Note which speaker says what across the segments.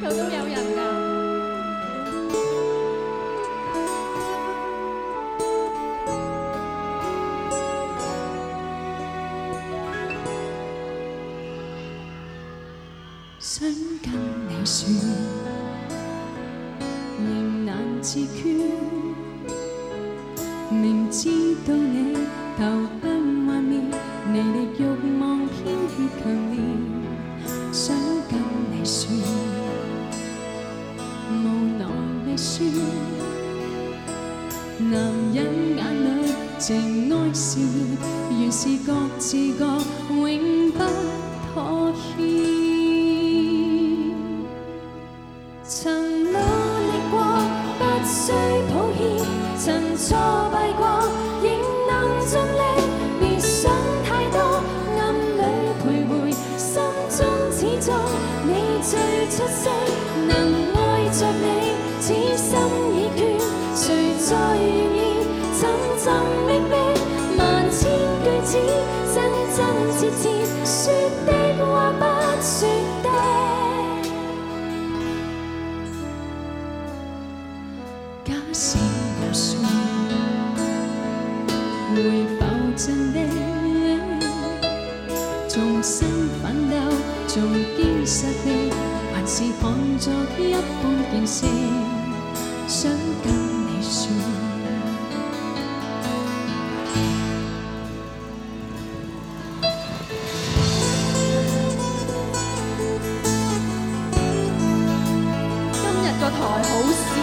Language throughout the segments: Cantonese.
Speaker 1: 度都有人㗎。
Speaker 2: 想跟你說，仍難自決。明知道你投向幻滅，你的慾望偏越強烈。想跟你說，無奈未說。男人眼裏情愛是熱，原是各自各，永不妥協。曾努力過，不需抱歉；曾挫敗過，仍能盡力。別想太多，暗裏徘徊，心中始終你最出色。能愛着你，此心已決，誰再願意尋尋覓覓？萬千句子，真真切切，說的話不說的。假使有說，會否真的重新奮鬥，做堅實的，還是看作一般見識？想跟你說，
Speaker 1: 今日個台好跣。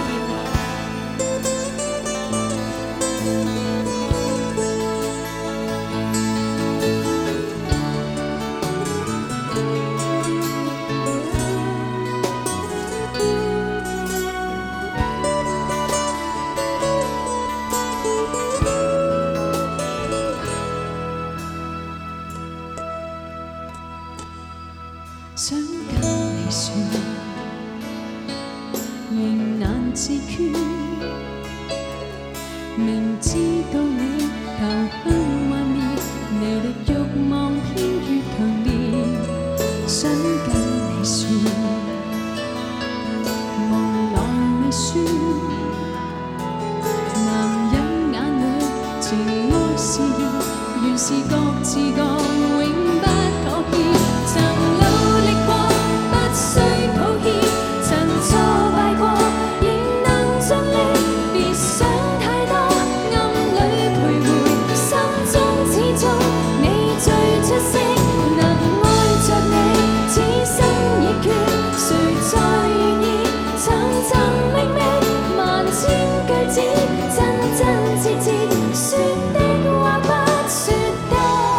Speaker 2: 想跟你說，仍難自決。明知道你投向幻滅，你的慾望偏越強烈。想跟你說，無奈未說。男人眼裏情愛是熱，原是各自各，永不妥協。曾努力過，不需抱歉；曾挫敗過，仍能盡力。別想太多，暗裏徘徊，心中始終你最出色。能愛着你，此心已決，誰再願意尋尋覓覓？萬千句子，真真切切，說的話不說的。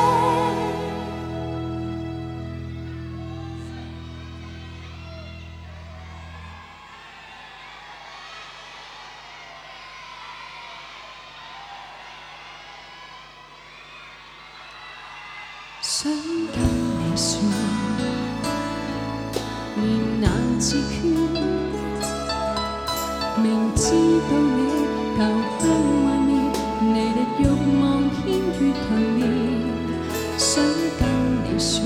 Speaker 2: 想跟你說，仍難自決。明知道你投向幻滅，你的慾望偏越強烈。想跟你說，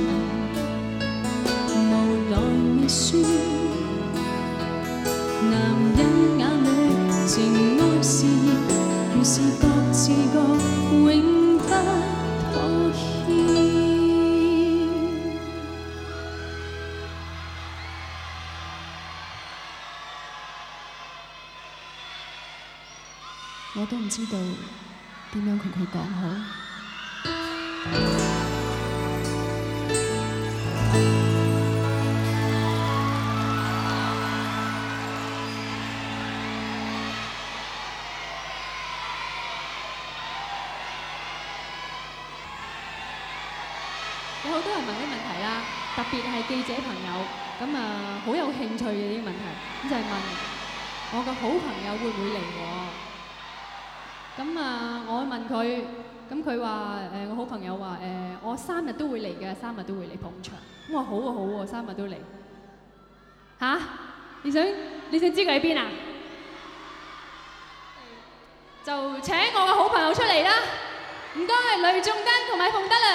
Speaker 2: 無奈未說。男人眼裏情愛是熱，原是各自各，永不妥協。我都唔知道點樣同佢講好。
Speaker 1: 有好多人問啲問題啦，特別係記者朋友，咁好有興趣嘅啲問題，咁就係問我個好朋友會唔會嚟喎？咁我問佢，咁佢話我好朋友話我3日都會嚟嘅，3日都會嚟捧場。咁我話好喎好喎，3日都嚟。嚇？你想知佢喺邊啊？就請我個好朋友出嚟啦！唔該，雷頌德同埋馮德倫。